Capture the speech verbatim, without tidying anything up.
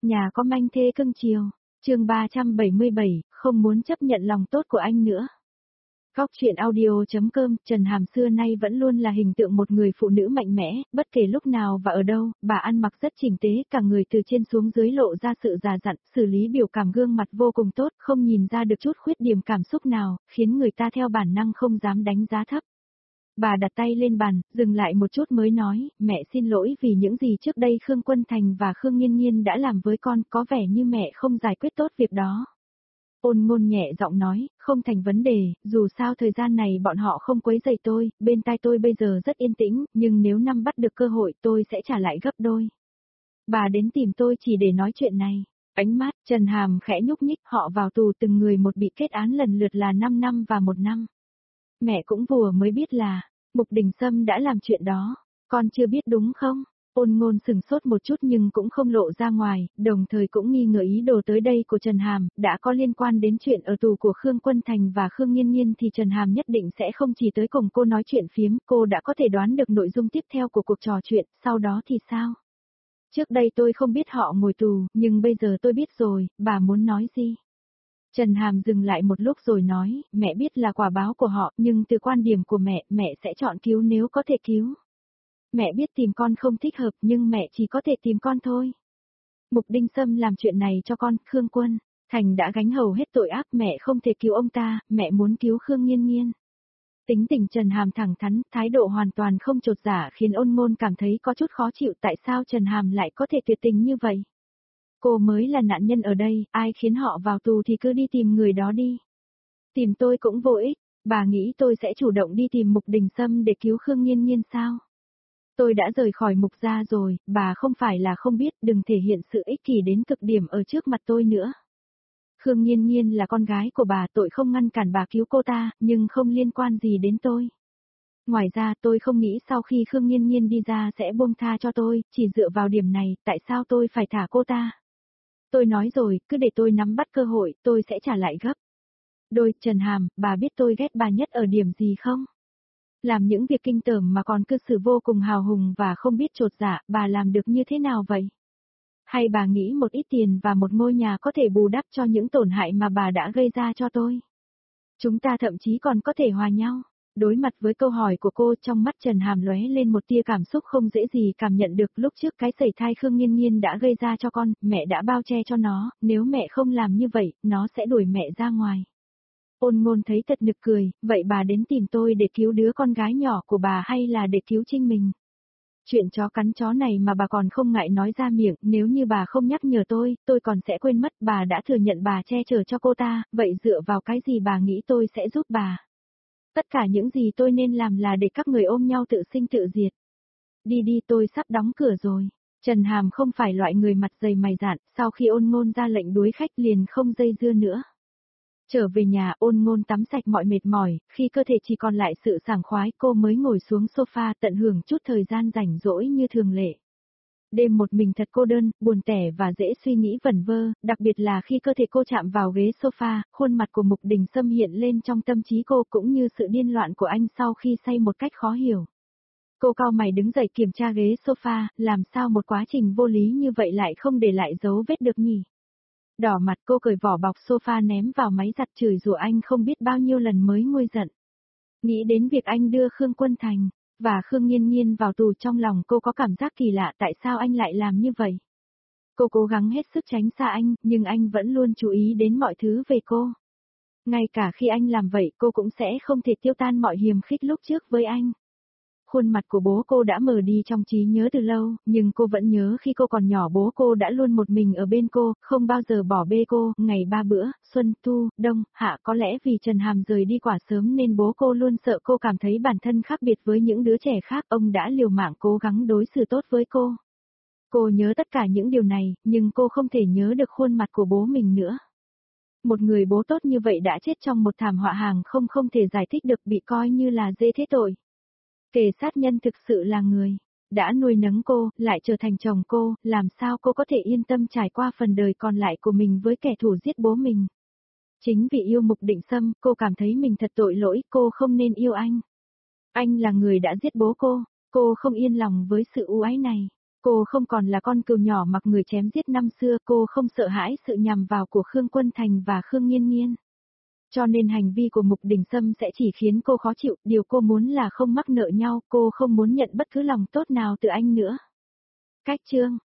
Nhà có manh thê cưng chiều. Chương ba trăm bảy mươi bảy, không muốn chấp nhận lòng tốt của anh nữa. Góc truyện audio.com, Trần Hàm xưa nay vẫn luôn là hình tượng một người phụ nữ mạnh mẽ, bất kể lúc nào và ở đâu, bà ăn mặc rất chỉnh tế, cả người từ trên xuống dưới lộ ra sự già dặn, xử lý biểu cảm gương mặt vô cùng tốt, không nhìn ra được chút khuyết điểm cảm xúc nào, khiến người ta theo bản năng không dám đánh giá thấp. Bà đặt tay lên bàn, dừng lại một chút mới nói, mẹ xin lỗi vì những gì trước đây Khương Quân Thành và Khương Nghiên Nghiên đã làm với con, có vẻ như mẹ không giải quyết tốt việc đó. Ôn Ngôn nhẹ giọng nói, không thành vấn đề, dù sao thời gian này bọn họ không quấy rầy tôi, bên tai tôi bây giờ rất yên tĩnh, nhưng nếu năm bắt được cơ hội tôi sẽ trả lại gấp đôi. Bà đến tìm tôi chỉ để nói chuyện này. Ánh mắt Trần Hàm khẽ nhúc nhích, họ vào tù từng người một bị kết án lần lượt là năm năm và một năm. Mẹ cũng vừa mới biết là, Mục Đình Sâm đã làm chuyện đó, con chưa biết đúng không? Ôn Ngôn sừng sốt một chút nhưng cũng không lộ ra ngoài, đồng thời cũng nghi ngờ ý đồ tới đây của Trần Hàm, đã có liên quan đến chuyện ở tù của Khương Quân Thành và Khương Nghiên Nghiên thì Trần Hàm nhất định sẽ không chỉ tới cùng cô nói chuyện phiếm, cô đã có thể đoán được nội dung tiếp theo của cuộc trò chuyện, sau đó thì sao? Trước đây tôi không biết họ ngồi tù, nhưng bây giờ tôi biết rồi, bà muốn nói gì? Trần Hàm dừng lại một lúc rồi nói, mẹ biết là quả báo của họ, nhưng từ quan điểm của mẹ, mẹ sẽ chọn cứu nếu có thể cứu. Mẹ biết tìm con không thích hợp nhưng mẹ chỉ có thể tìm con thôi. Mục Đinh Sâm làm chuyện này cho con, Khương Quân Thành đã gánh hầu hết tội ác, mẹ không thể cứu ông ta, mẹ muốn cứu Khương Nghiên Nghiên. Tính tình Trần Hàm thẳng thắn, thái độ hoàn toàn không chột dạ khiến Ôn Ngôn cảm thấy có chút khó chịu, tại sao Trần Hàm lại có thể tuyệt tình như vậy. Cô mới là nạn nhân ở đây, ai khiến họ vào tù thì cứ đi tìm người đó đi. Tìm tôi cũng vô ích, bà nghĩ tôi sẽ chủ động đi tìm Mục Đình Sâm để cứu Khương Nghiên Nghiên sao? Tôi đã rời khỏi Mục gia rồi, bà không phải là không biết, đừng thể hiện sự ích kỷ đến cực điểm ở trước mặt tôi nữa. Khương Nghiên Nghiên là con gái của bà, tội không ngăn cản bà cứu cô ta, nhưng không liên quan gì đến tôi. Ngoài ra tôi không nghĩ sau khi Khương Nghiên Nghiên đi ra sẽ buông tha cho tôi, chỉ dựa vào điểm này, tại sao tôi phải thả cô ta? Tôi nói rồi, cứ để tôi nắm bắt cơ hội, tôi sẽ trả lại gấp. Đôi, Trần Hàm, bà biết tôi ghét bà nhất ở điểm gì không? Làm những việc kinh tởm mà còn cư xử vô cùng hào hùng và không biết chột dạ, bà làm được như thế nào vậy? Hay bà nghĩ một ít tiền và một ngôi nhà có thể bù đắp cho những tổn hại mà bà đã gây ra cho tôi? Chúng ta thậm chí còn có thể hòa nhau. Đối mặt với câu hỏi của cô, trong mắt Trần Hàm lóe lên một tia cảm xúc không dễ gì cảm nhận được. Lúc trước cái sẩy thai Khương Nghiên Nghiên đã gây ra cho con, mẹ đã bao che cho nó, nếu mẹ không làm như vậy, nó sẽ đuổi mẹ ra ngoài. Ôn Ngôn thấy thật nực cười, vậy bà đến tìm tôi để cứu đứa con gái nhỏ của bà hay là để cứu Trinh mình? Chuyện chó cắn chó này mà bà còn không ngại nói ra miệng, nếu như bà không nhắc nhở tôi, tôi còn sẽ quên mất. Bà đã thừa nhận bà che chở cho cô ta, vậy dựa vào cái gì bà nghĩ tôi sẽ giúp bà? Tất cả những gì tôi nên làm là để các người ôm nhau tự sinh tự diệt. Đi đi, tôi sắp đóng cửa rồi. Trần Hàm không phải loại người mặt dày mày dạn, sau khi Ôn Ngôn ra lệnh đuổi khách liền không dây dưa nữa. Trở về nhà, Ôn Ngôn tắm sạch mọi mệt mỏi, khi cơ thể chỉ còn lại sự sảng khoái cô mới ngồi xuống sofa tận hưởng chút thời gian rảnh rỗi như thường lệ. Đêm một mình thật cô đơn, buồn tẻ và dễ suy nghĩ vẩn vơ, đặc biệt là khi cơ thể cô chạm vào ghế sofa, khuôn mặt của Mục Đình Sâm hiện lên trong tâm trí cô cũng như sự điên loạn của anh sau khi say một cách khó hiểu. Cô cau mày đứng dậy kiểm tra ghế sofa, làm sao một quá trình vô lý như vậy lại không để lại dấu vết được nhỉ? Đỏ mặt cô cởi vỏ bọc sofa ném vào máy giặt chửi rủa anh không biết bao nhiêu lần mới nguôi giận. Nghĩ đến việc anh đưa Khương Quân Thành và Khương Nghiên Nghiên vào tù, trong lòng cô có cảm giác kỳ lạ, tại sao anh lại làm như vậy? Cô cố gắng hết sức tránh xa anh, nhưng anh vẫn luôn chú ý đến mọi thứ về cô. Ngay cả khi anh làm vậy cô cũng sẽ không thể tiêu tan mọi hiềm khích lúc trước với anh. Khuôn mặt của bố cô đã mờ đi trong trí nhớ từ lâu, nhưng cô vẫn nhớ khi cô còn nhỏ bố cô đã luôn một mình ở bên cô, không bao giờ bỏ bê cô, ngày ba bữa, xuân, thu, đông, hạ. Có lẽ vì Trần Hàm rời đi quả sớm nên bố cô luôn sợ cô cảm thấy bản thân khác biệt với những đứa trẻ khác, ông đã liều mạng cố gắng đối xử tốt với cô. Cô nhớ tất cả những điều này, nhưng cô không thể nhớ được khuôn mặt của bố mình nữa. Một người bố tốt như vậy đã chết trong một thảm họa hàng không không thể giải thích được, bị coi như là dễ thế tội. Kẻ sát nhân thực sự là người đã nuôi nấng cô, lại trở thành chồng cô, làm sao cô có thể yên tâm trải qua phần đời còn lại của mình với kẻ thù giết bố mình. Chính vì yêu Mục Định Sâm, cô cảm thấy mình thật tội lỗi, cô không nên yêu anh. Anh là người đã giết bố cô, cô không yên lòng với sự u ái này. Cô không còn là con cừu nhỏ mặc người chém giết năm xưa, cô không sợ hãi sự nhằm vào của Khương Quân Thành và Khương Nghiên Nghiên. Cho nên hành vi của Mục Đình Sâm sẽ chỉ khiến cô khó chịu, điều cô muốn là không mắc nợ nhau, cô không muốn nhận bất cứ lòng tốt nào từ anh nữa. Cách chương